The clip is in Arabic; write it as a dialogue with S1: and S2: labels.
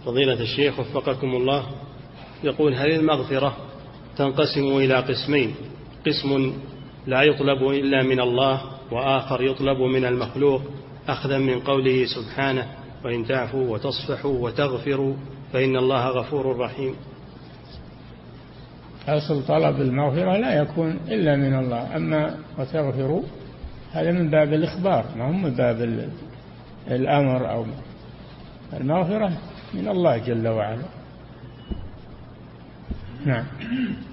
S1: فضيلة الشيخ وفقكم الله، يقول: هل المغفرة تنقسم إلى قسمين: قسم لا يطلب إلا من الله، وآخر يطلب من المخلوق، أخذا من قوله سبحانه: وإن تعفوا وتصفحوا وتغفروا فإن الله غفور رحيم؟
S2: أصل طلب المغفرة لا يكون إلا من الله، أما وتغفروا هذا من باب الإخبار، ما هم من باب الأمر، أو المغفرة من الله جل وعلا. نعم.